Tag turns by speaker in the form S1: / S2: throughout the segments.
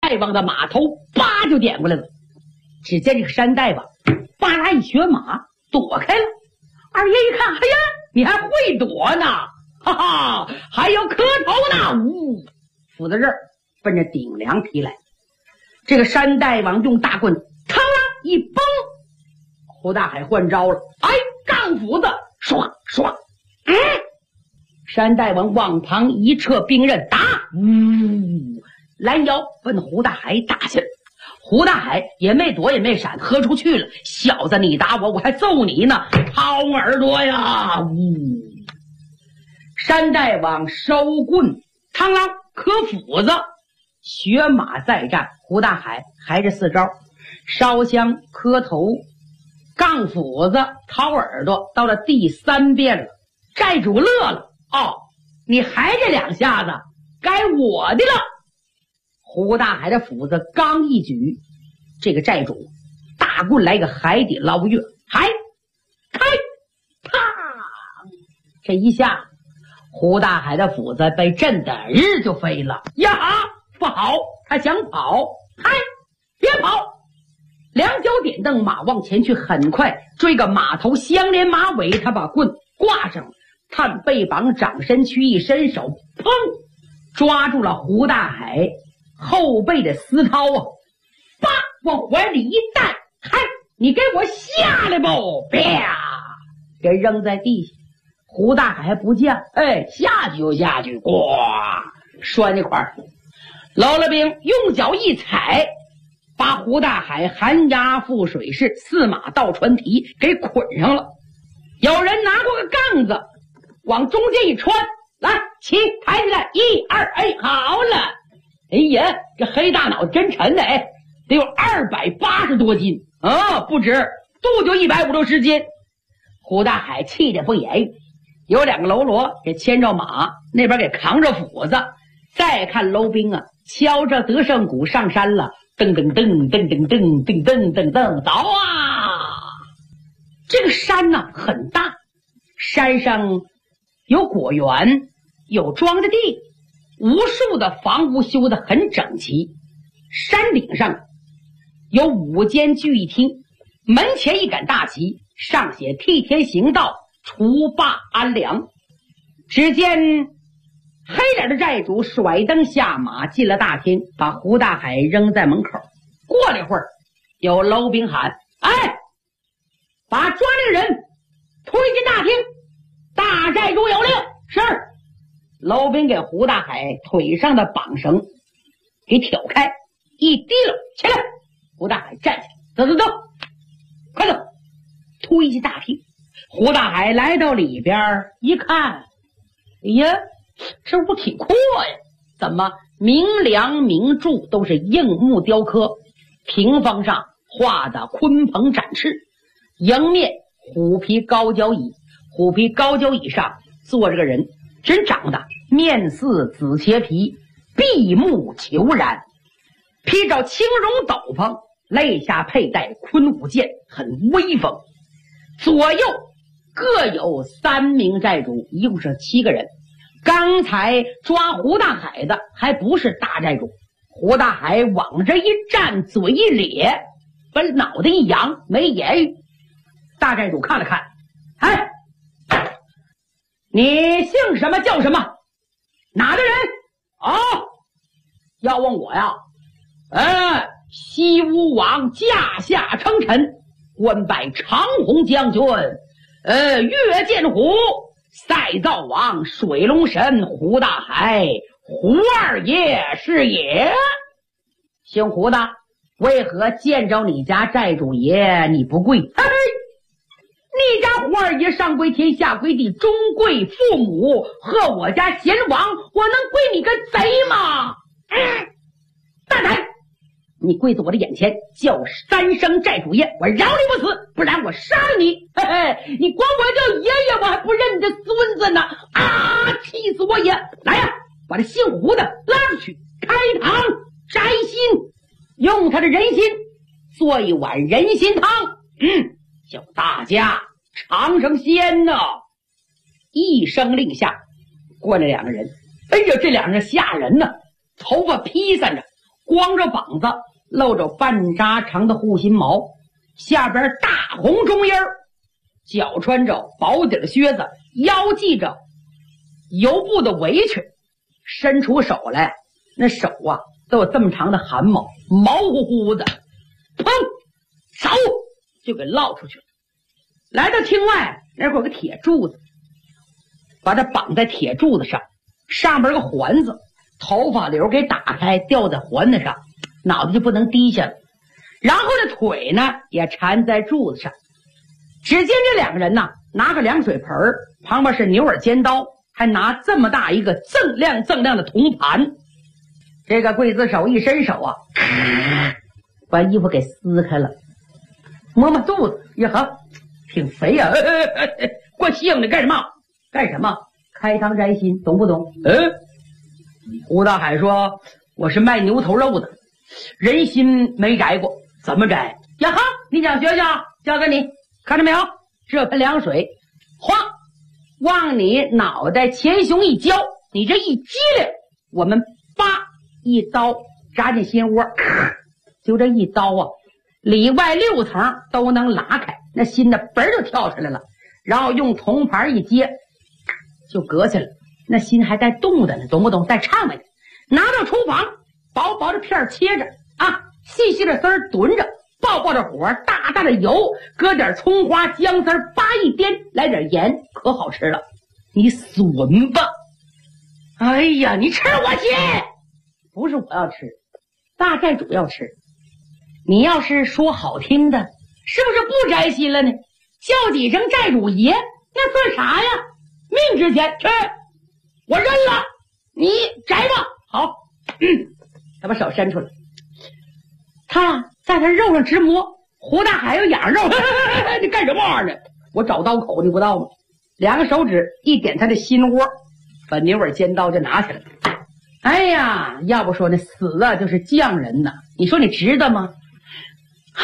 S1: 大王的马头叭就点过来了。只见这个山大王叭啦一学马躲开了。二爷一看，哎呀，你还会躲呢，哈哈，还有磕头呢！呜，斧子刃奔着顶梁劈来。这个山大王用大棍嘡一崩，胡大海换招了，哎，杠斧子唰唰，山大王往旁一撤兵刃，打，呜，拦腰奔胡大海打去了。胡大海也没躲也没闪，喝出去了。小子，你打我，我还揍你呢！掏耳朵呀！呜！山大王收棍，螳螂磕斧子，学马再战。胡大海还是4招：烧香、磕头、杠斧子、掏耳朵。到了第3遍了，寨主乐了：“哦，你还这2下子，该我的了。”胡大海的斧子刚一举，这个寨主大棍来个海底捞月，开，啪！这一下，胡大海的斧子被震得日就飞了。呀，不好！他想跑，嗨，别跑！两脚点蹬，马往前去，很快追个马头相连马尾，他把棍挂上，探背膀，掌身躯，一伸手，砰，抓住了胡大海后背的丝绦啊，叭往怀里一带，嗨，你给我下来不？啪，给扔在地下。胡大海还不降，哎，下去就下去，呱，拴那块儿。老了兵用脚一踩，把胡大海寒鸦覆水式，4马倒船蹄给捆上了。有人拿过个杠子往中间一穿，来，起，抬起来，1、2，哎，好了。哎呀，这黑大脑真沉的，哎，得有280多斤啊，不止，肚就150斤。胡大海气得不言语，有2个喽啰给牵着马，那边给扛着斧子。再看喽兵啊，敲着德胜鼓上山了，噔噔噔噔噔噔噔噔噔噔，走啊！这个山呢很大，山上有果园，有庄稼地。无数的房屋修得很整齐，山顶上有5间聚义厅，门前一杆大旗，上写替天行道，除霸安良。只见黑脸的寨主甩灯下马进了大厅，把胡大海扔在门口。过了一会儿，有楼兵喊：“哎，把抓令人推进大厅，大寨主有令。”是。楼兵给胡大海腿上的绑绳给挑开，一提溜起来。胡大海站起来，走，快走！推进大厅。胡大海来到里边一看，哎呀，这屋挺阔呀！怎么明梁明柱都是硬木雕刻，屏风上画的鲲鹏展翅，迎面虎皮高脚椅，虎皮高脚椅上坐着个人，真长得面似紫茄皮，闭目虬髯，披着青绒斗篷，肋下佩戴昆武剑，很威风。左右各有3名寨主，一共是7个人。刚才抓胡大海的还不是大寨主。胡大海往这一站，嘴一咧，把脑袋一扬，没言语。大寨主看了看，哎，你姓什么叫什么？哪的人？哦，要问我呀？西吴王驾下称臣，官拜长虹将军，月见虎，赛灶王，水龙神胡大海，胡二爷是也。姓胡的，为何见着你家寨主爷你不跪？嘿，你家胡二爷上归天下归地，中贵父母，和我家贤王，我能归你个贼吗？大胆！你跪在我的眼前，叫3声寨主爷，我饶你不死，不然我杀了你！嘿嘿，你管我叫爷爷，我还不认你的孙子呢！啊，气死我也！来呀，把这姓胡的拉出去，开膛摘心，用他的人心做一碗人心汤。叫大家尝尝鲜呢！一声令下，过来2个人。哎呀，这2人吓人呢，头发披散着， 光着膀子，露着半扎长的护心毛，下边大红中衣，脚穿着薄底靴子，腰系着油布的围裙，伸出手来，那手啊都有这么长的汗毛，毛乎乎的，砰，手就给落出去了。来到厅外，那儿有个铁柱子，把它绑在铁柱子上，上边有个环子，头发绺给打开，吊在环子上，脑袋就不能低下了。然后这腿呢也缠在柱子上。只见这两个人呐，拿个凉水盆，旁边是牛耳尖刀，还拿这么大一个锃亮的铜盘。这个刽子手一伸手啊，把衣服给撕开了，摸摸肚子，呀呵，挺肥呀、过性的干什么？干什么？开膛摘心，懂不懂？胡大海说：“我是卖牛头肉的，人心没摘过，怎么摘？呀哈，你想学学？教给你，看着没有？这盆凉水，哗，往你脑袋前胸一浇，你这一激灵，我们叭一刀扎进心窝，就这一刀啊，里外6层都能拉开，那心的嘣就跳出来了，然后用铜盘一接，就隔起来了。那心还带动的呢，懂不懂？带唱的呢。拿到厨房，薄薄的片切着啊，细细的丝炖着，爆着火，大大的油，搁点葱花姜丝叭一颠，来点盐，可好吃了。你损吧！哎呀，你吃我心！不是我要吃，大寨主要吃。你要是说好听的，是不是不摘心了呢？叫几声寨主爷，那算啥呀？命值钱，去！我认了，你摘吧。好，他把手伸出来，他在他肉上直摸。胡大海有痒肉，你干什么玩意儿呢？我找刀口，你不知道吗？2个手指一点他的心窝，把牛耳尖刀就拿起来了。哎呀，要不说那死了就是匠人呐，你说你值得吗？嗨，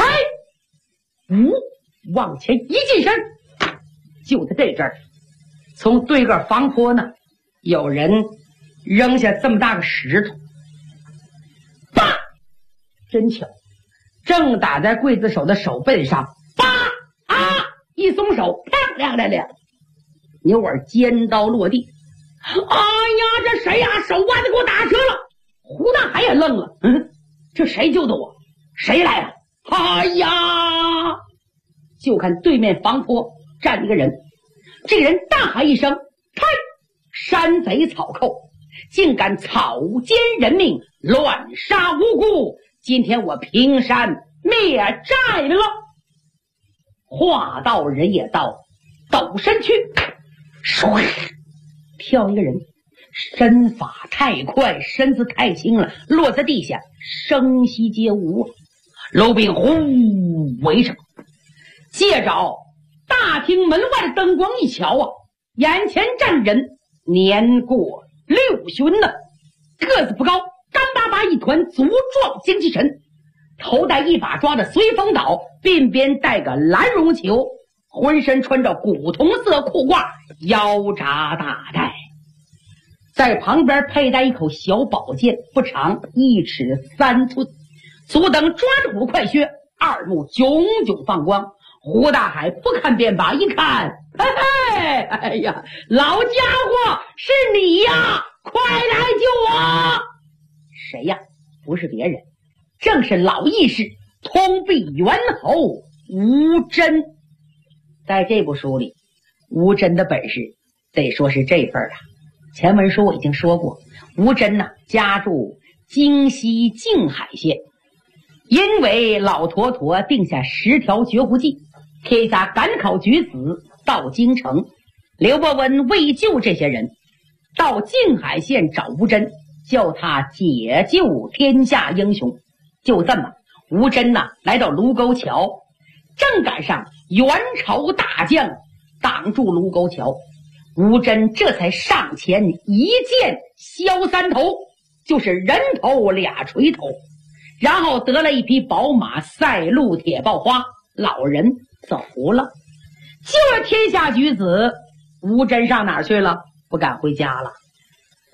S1: 往前一进身，就在这阵儿，从对个房坡呢，有人扔下这么大个石头，叭，真巧，正打在刽子手的手背上，叭啊，一松手，漂亮亮亮，牛耳尖刀落地。哎呀，这谁呀？手腕子给我打折了！胡大海也愣了，这谁救的我？谁来了？哎呀！就看对面房坡站一个人，这个人大喊一声：“呸！山贼草寇，竟敢草菅人命，乱杀无辜！今天我平山灭寨了！”话到人也到，抖身去，唰，跳一个人，身法太快，身子太轻了，落在地下，声息皆无。楼兵呼围上，借着大厅门外的灯光一瞧啊，眼前站人年过60旬呢，个子不高，干巴巴一团，足壮精气神，头戴一把抓的随风倒，鬓边戴个蓝绒球，浑身穿着古铜色裤褂，腰扎大带，在旁边佩戴一口小宝剑，不长1尺3寸，足等抓着虎快靴，二目炯炯放光。胡大海不看便罢，一看，哎呀，老家伙是你呀，快来救我！谁呀？不是别人，正是老义士通臂猿猴吴真。在这部书里，吴真的本事得说是这份了。前文书我已经说过，吴真呢，家住京西静海县，因为老陀陀定下10条绝户计，天下赶考举子到京城。刘伯温为救这些人，到静海县找吴真，叫他解救天下英雄。就这么，吴真呢来到卢沟桥，正赶上元朝大将挡住卢沟桥，吴真这才上前一剑削3头，就是人头2锤头，然后得了一匹宝马赛鹿铁豹花，老人走了。救了天下举子，吴真上哪儿去了？不敢回家了。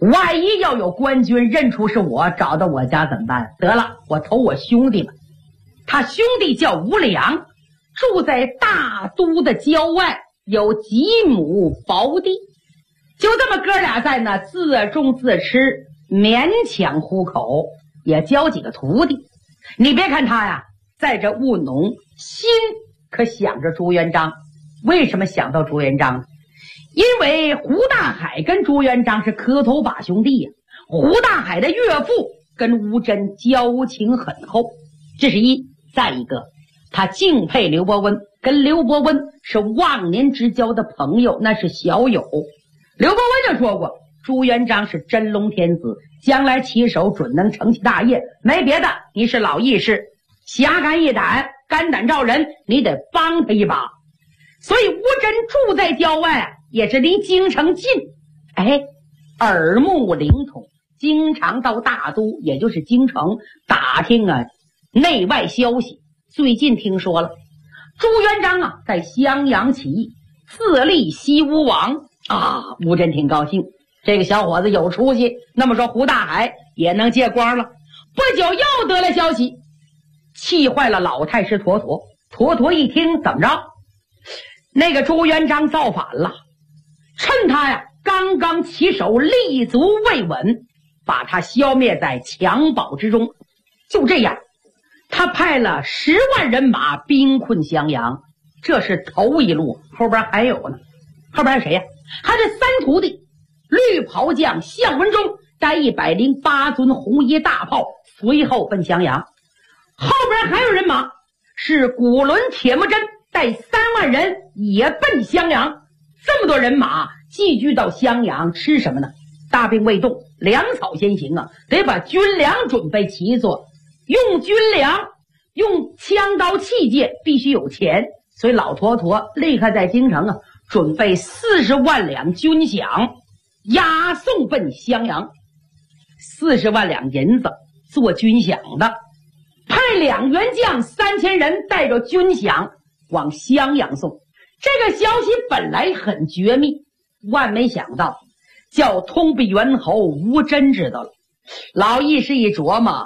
S1: 万一要有官军认出是我，找到我家怎么办？得了，我投我兄弟吧。他兄弟叫吴良，住在大都的郊外，有几亩薄地，就这么哥俩在那自种自吃，勉强糊口，也教几个徒弟。你别看他呀，在这务农，心可想着朱元璋。为什么想到朱元璋呢？因为胡大海跟朱元璋是磕头把兄弟呀。胡大海的岳父跟吴真交情很厚，这是一。再一个，他敬佩刘伯温，跟刘伯温是忘年之交的朋友，那是小友。刘伯温就说过，朱元璋是真龙天子，将来起手准能成其大业。没别的，你是老义士，侠肝义胆，肝胆照人，你得帮他一把。所以吴真住在郊外，也是离京城近，耳目灵通，经常到大都，也就是京城打听内外消息。最近听说了，朱元璋在襄阳起义，自立西吴王吴真挺高兴，这个小伙子有出息。那么说胡大海也能借光了。不久又得了消息，气坏了老太师妥妥。妥妥一听，怎么着？那个朱元璋造反了，趁他刚刚起手，立足未稳，把他消灭在襁褓之中。就这样，他派了10万人马兵困襄阳，这是头一路，后边还有呢。后边是谁呀？他这3徒弟，绿袍将项文忠带108尊红衣大炮，随后奔襄阳。后边还有人马，是古伦铁木真带3万人也奔襄阳。这么多人马聚居到襄阳，吃什么呢？大兵未动，粮草先行得把军粮准备齐做。用军粮，用枪刀器械，必须有钱。所以老坨坨立刻在京城准备40万两军饷，押送奔襄阳。40万两银子做军饷的，派2员将3000人带着军饷往襄阳送。这个消息本来很绝密，万没想到叫通臂猿侯吴真知道了。老义士一琢磨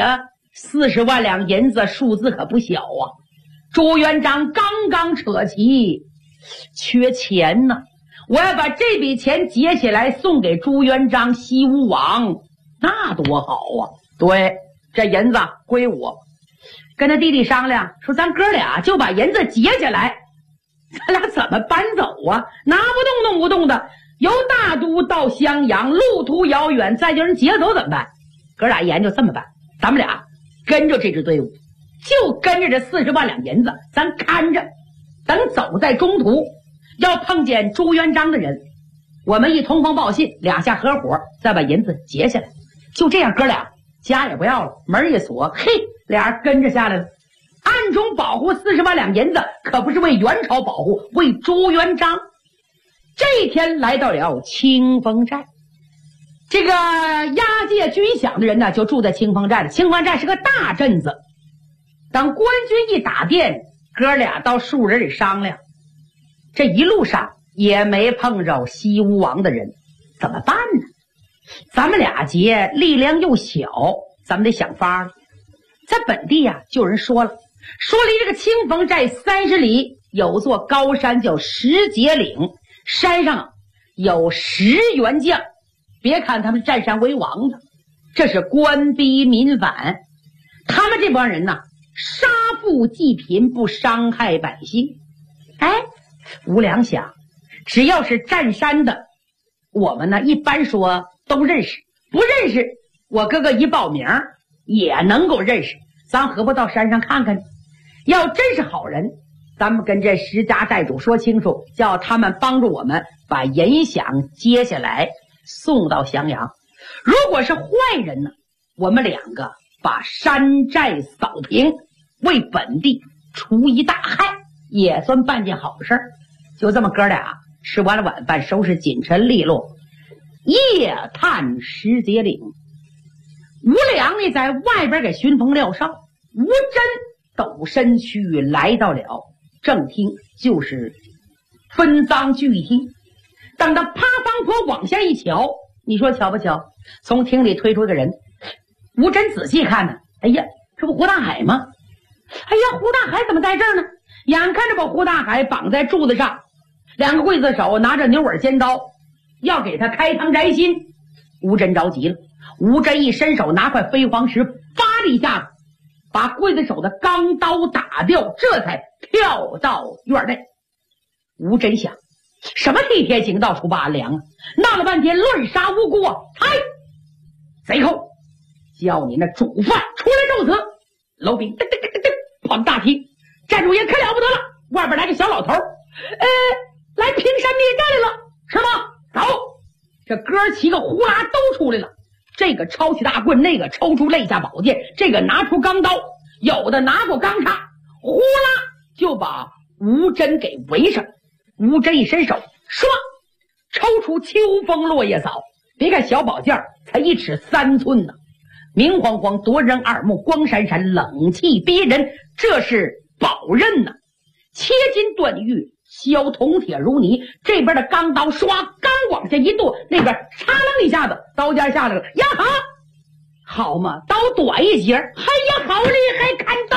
S1: ，40万两银子数字可不小啊！朱元璋刚刚扯旗，缺钱呢，我要把这笔钱结起来送给朱元璋西吴王，那多好啊！对，这银子归我。跟他弟弟商量说，咱哥俩就把银子结起来，咱俩怎么搬走啊？拿不动弄不动的，由大都到襄阳，路途遥远，再叫人劫走怎么办？哥俩研究这么办，咱们俩跟着这支队伍，就跟着这40万两银子，咱看着，等走在中途要碰见朱元璋的人，我们一通风报信，2下合伙再把银子结下来。就这样，哥俩家也不要了，门一锁，俩人跟着下来了。暗中保护40万两银子，可不是为元朝保护，为朱元璋。这一天来到了清风寨，这个押解军饷的人呢，就住在清风寨了。清风寨是个大镇子。等官军一打电，哥俩到树林里商量，这一路上也没碰着西吴王的人，怎么办呢？咱们俩结力量又小，咱们得想法了。在本地就有人说了，离这个清风寨30里有座高山叫石碣岭，山上有10员将。别看他们占山为王的，这是官逼民反。他们这帮人杀富济贫，不伤害百姓。吴良想，只要是占山的，我们一般说都认识，不认识我哥哥一报名也能够认识，咱何不到山上看看呢？要真是好人，咱们跟这石家寨主说清楚，叫他们帮助我们把银饷接下来送到襄阳。如果是坏人呢，我们2个把山寨扫平，为本地除一大害，也算办件好事。就这么哥俩吃完了晚饭，收拾锦尘利落，夜探石碣岭。吴良呢在外边给巡锋廖少，吴真抖身躯来到了正厅，就是分赃聚一厅。等他趴方坡往下一瞧， 你说巧不巧？从厅里推出一个人，吴真仔细看呢，哎呀，这不胡大海吗？哎呀，胡大海怎么在这儿呢？眼看着把胡大海绑在柱子上，两个刽子手拿着牛尾尖刀要给他开膛摘心。吴真着急了，吴真一伸手拿块飞黄石，发了一下子，把刽子手的钢刀打掉，这才跳到院内。吴真想，什么替天行道出八良啊！闹了半天乱杀无辜啊！嗨，贼寇，叫你那主犯出来受死！楼兵噔噔噔噔噔跑到大厅，寨主爷可了不得了，外边来个小老头，来平山灭寨来了，是吗？走！这哥几个呼啦都出来了，这个抄起大棍，那个抽出肋下宝剑，这个拿出钢刀，有的拿过钢叉，呼啦就把吴真给围上。吴真一伸手，唰，抽出秋风落叶扫。别看小宝剑才1尺3寸呢，明晃晃，夺人耳目，光闪闪，冷气逼人，这是宝刃呢，切金断玉，削铜铁如泥。这边的钢刀唰，刚往下一剁，那边嚓楞一下子，刀尖下来了。呀哈，好嘛，刀短一截，哎呀，好厉害！看刀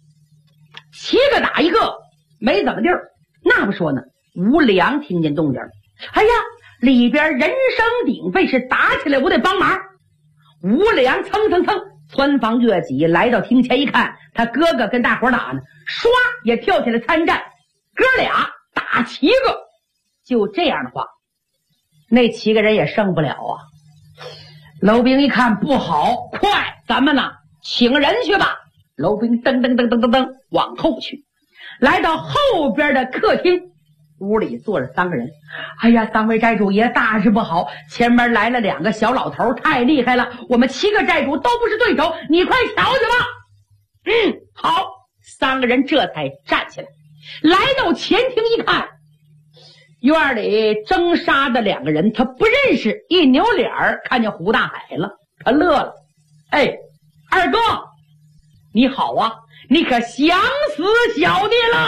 S1: ，7个打1个，没怎么地儿。那不说呢，吴良听见动静了，哎呀，里边人声鼎沸，是打起来，我得帮忙。吴良蹭蹭蹭穿房越脊，来到厅前一看，他哥哥跟大伙打呢，唰也跳起来参战，哥俩打7个。就这样的话，那7个人也胜不了啊。楼兵一看不好，快，咱们呢请人去吧。楼兵噔噔噔噔噔噔往后去，来到后边的客厅，屋里坐着3个人。哎呀，3位寨主爷，大事不好，前面来了2个小老头，太厉害了，我们7个寨主都不是对手，你快瞧去吧。好，3个人这才站起来，来到前厅一看，院里争杀的2个人他不认识，一扭脸看见胡大海了，他乐了。哎，二哥你好啊，你可想死小弟了。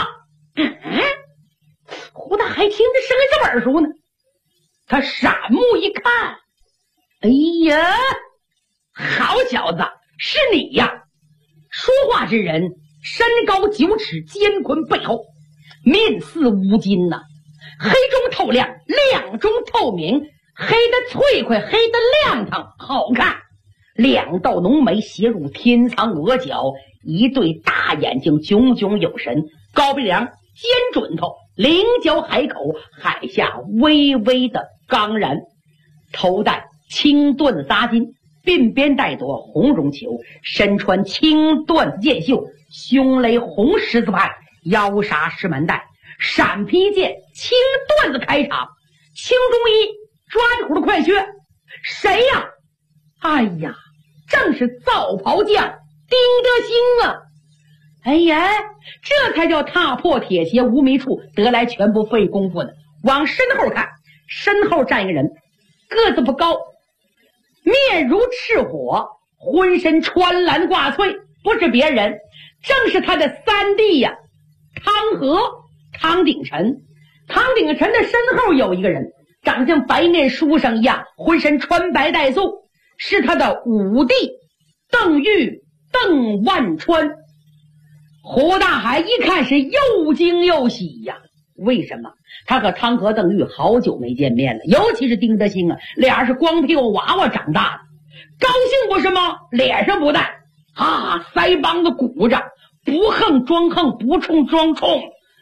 S1: 胡大海听着声音这么耳熟呢，他闪目一看，哎呀，好小子，是你呀！说话之人身高9尺，肩宽背厚，面似乌金呐，黑中透亮，亮中透明，黑的脆快，黑的亮堂，好看。2道浓眉斜入天苍额角，一对大眼睛炯炯有神，高鼻梁，尖准头，棱角海口，海下微微的刚然，头戴青缎纱巾，鬓边带朵红绒球，身穿青缎箭袖，胸勒红十字派，腰纱石门带，闪披剑，青缎子开场，青中衣，抓土的快靴。谁呀？哎呀，正是皂袍匠丁德兴啊！哎呀，这才叫踏破铁鞋无觅处，得来全不费功夫呢。往身后看，身后站一个人，个子不高，面如赤火，浑身穿蓝挂翠，不是别人，正是他的3弟呀，汤和、汤鼎臣。汤鼎臣的身后有一个人，长像白面书生一样，浑身穿白带素，是他的5弟邓玉、邓万川。胡大海一看是又惊又喜呀，为什么？他和汤和、邓玉好久没见面了，尤其是丁德兴啊，俩是光屁股娃娃长大的，高兴不是吗？脸上不带啊，腮帮子鼓着，不横装横，不冲装冲。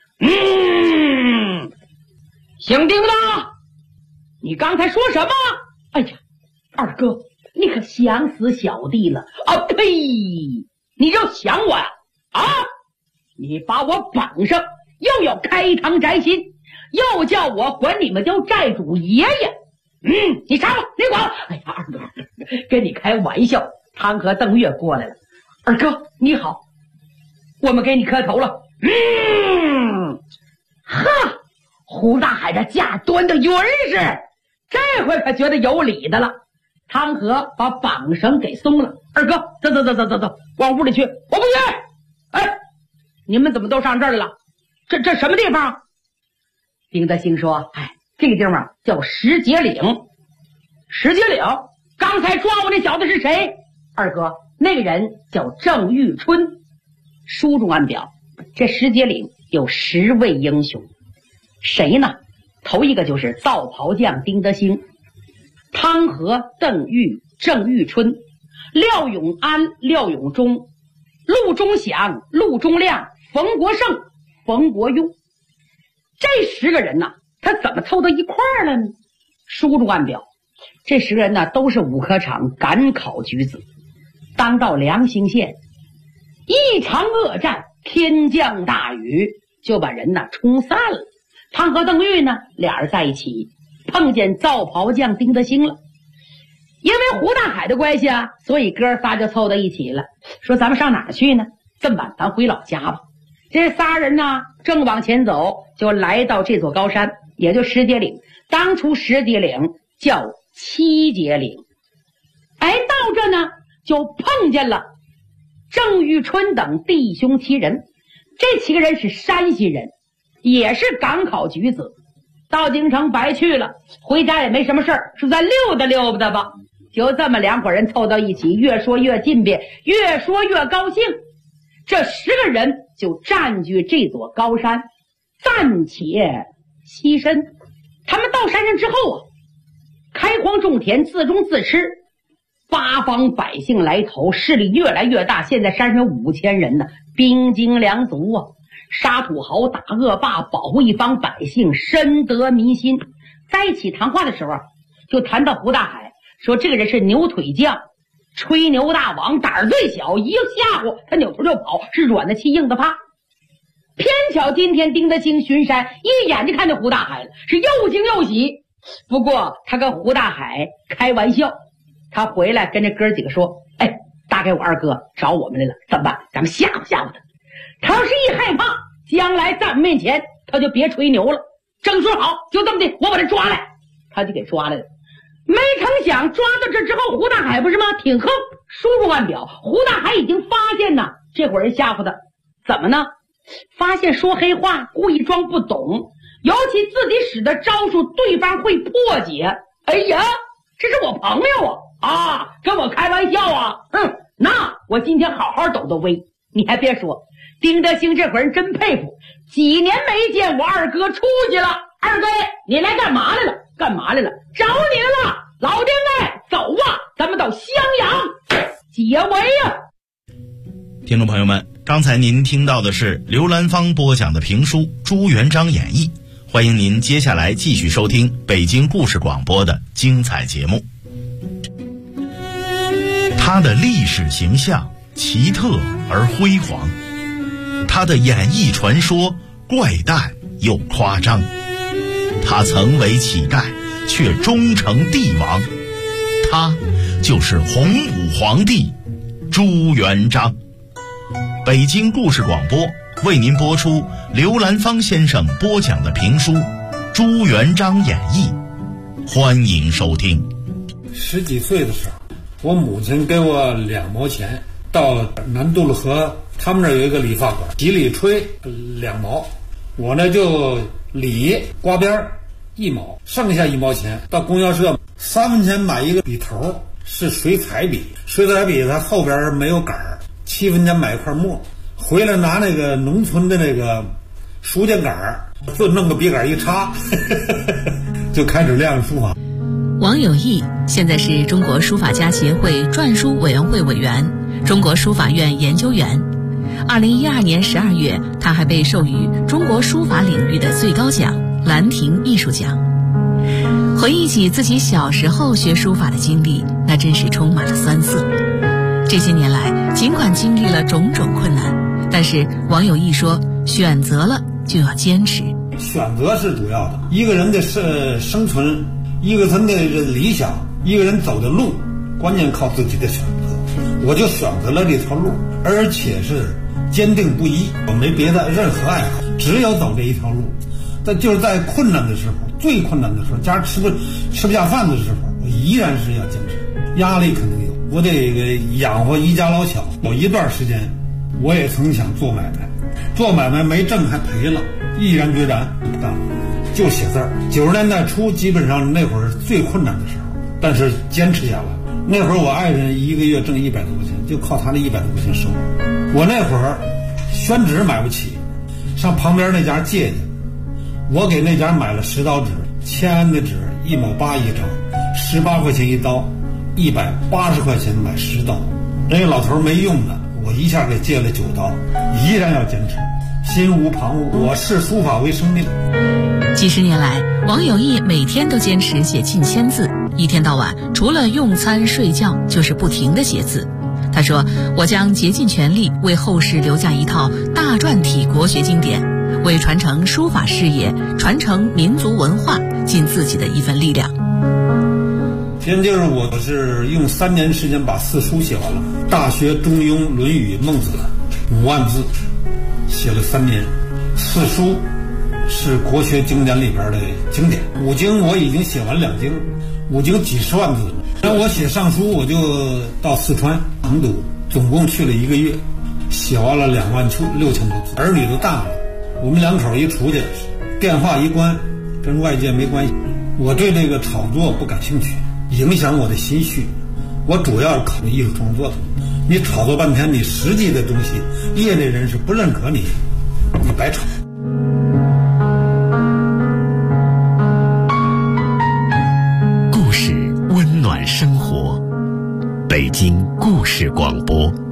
S1: 姓丁的，你刚才说什么？哎呀，二哥，你可想死小弟了啊！呸！你就想我呀？啊！你把我绑上，又要开膛摘心，又叫我管你们叫寨主爷爷。你杀了，你管了。哎呀，二哥，跟你开玩笑。汤和邓月过来了，二哥你好，我们给你磕头了。哈！胡大海的架端的匀实，这回可觉得有理的了。汤和把绑绳给松了，二哥，走，往屋里去。我不去。哎，你们怎么都上这儿来了？这什么地方？丁德兴说：“哎，这个地方叫石碣岭。 石碣岭，刚才抓我那小子是谁？二哥，那个人叫郑玉春。书中暗表，这石碣岭有10位英雄，谁呢？头一个就是造袍匠丁德兴、汤和、邓玉、郑玉春、廖永安、廖永忠、陆中祥、陆中亮、冯国胜、冯国庸。这10个人呢，他怎么凑到一块儿了呢？书中暗表，这10个人呢，都是五科场赶考举子。当到梁兴县，一场恶战，天降大雨，就把人呢冲散了。汤和邓玉呢，俩人在一起，碰见造袍匠丁德兴了。因为胡大海的关系啊，所以哥仨就凑到一起了，说咱们上哪儿去呢？这么晚咱回老家吧。这仨人呢，正往前走，就来到这座高山，也就石碣岭。当初石碣岭叫七节岭。到这呢，就碰见了郑玉春等弟兄7人。这7个人是山西人，也是赶考举子。到京城白去了，回家也没什么事儿，说咱溜达溜达吧。就这么2伙人凑到一起，越说越近别，越说越高兴。这10个人就占据这座高山，暂且栖身。他们到山上之后啊，开荒种田，自种自吃。8方百姓来投，势力越来越大。现在山上5000人呢，兵精粮足啊，杀土豪，打恶霸，保护一方百姓，深得民心。在一起谈话的时候啊，就谈到胡大海，说这个人是牛腿将，吹牛大王，胆儿最小，一吓唬他扭头就跑，是软的气硬的怕。偏巧今天丁德兴巡山，一眼就看见胡大海了，是又惊又喜。不过他跟胡大海开玩笑，他回来跟这哥几个说，大概我二哥找我们来了，怎么办？咱们吓唬吓唬他。他要是一害怕，将来在我们面前他就别吹牛了。正说好，就这么的，我把他抓来。他就给抓来了。没成想抓到这之后，胡大海不是吗？挺横。书中暗表，胡大海已经发现呢，这伙人吓唬他。怎么呢？发现说黑话，故意装不懂，尤其自己使的招数，对方会破解。哎呀，这是我朋友啊，跟我开玩笑啊。那我今天好好抖抖威。你还别说，丁德兴这伙人真佩服，几年没见我二哥出去了。二哥，你来干嘛来了？干嘛来了？找你来了。老丁走啊，咱们到襄阳解围呀。
S2: 听众朋友们，刚才您听到的是刘兰芳播讲的评书《朱元璋演义》，欢迎您接下来继续收听北京故事广播的精彩节目。他的历史形象奇特而辉煌，他的演义传说怪诞又夸张，他曾为乞丐却终成帝王，他就是洪武皇帝朱元璋。北京故事广播为您播出刘兰芳先生播讲的评书《朱元璋演义》，欢迎收听。
S3: 10几岁的时候，我母亲给我2毛钱，到南渡了河，他们那有一个理发馆，洗理吹2毛，我呢就理刮边1毛，剩下1毛钱到供销社3分钱买一个笔头，是水彩笔，水彩笔它后边没有杆儿，7分钱买一块墨，回来拿那个农村的那个书剑杆，就弄个笔杆一插就开始练书法。
S4: 王有义现在是中国书法家协会篆书委员会委员，中国书法院研究员。2012年12月，他还被授予中国书法领域的最高奖兰亭艺术奖。回忆起自己小时候学书法的经历，那真是充满了酸涩。这些年来，尽管经历了种种困难，但是王有义说，选择了就要坚持。
S3: 选择是主要的，一个人的生存，一个人的理想，一个人走的路，关键靠自己的选择。我就选择了这条路，而且是坚定不移，我没别的任何爱好，只有走这一条路。但就是在困难的时候，最困难的时候，家吃不下饭的时候，我依然是要坚持。压力肯定有，我得养活一家老小。有一段时间我也曾想做买卖，做买卖没挣还赔了，毅然决然不干，就写字儿。90年代初，基本上那会儿最困难的时候， 但是坚持下来。那会儿我爱人一个月挣100多块钱，就靠他的100多块钱生活。我那会儿宣纸买不起，上旁边那家借去，我给那家买了10刀纸，签安的纸1毛8一张，18块钱一刀，180块钱买10刀。那个老头没用的，我一下给借了9刀，依然要坚持，心无旁骛。我视书法为生命。
S4: 几十年来，王有义每天都坚持写近1000字，一天到晚除了用餐睡觉就是不停地写字。他说，我将竭尽全力为后世留下一套大篆体国学经典，为传承书法事业、传承民族文化尽自己的一份力量。
S3: 现在就是我是用3年时间把4书写完了，《大学》《中庸》《论语》《孟子》5万字，写了3年。4书是国学经典里边的经典，5经我已经写完2经，5经几十万字。然后我写上书，我就到四川成都，总共去了1个月，写完了26000多字。儿女都大了，我们2口一出去，电话一关，跟外界没关系。我对这个炒作不感兴趣，影响我的心绪。我主要是考虑艺术创作的。你炒作半天，你实际的东西，业内人士不认可你，你白炒。
S2: 故事温暖生活，北京故事广播。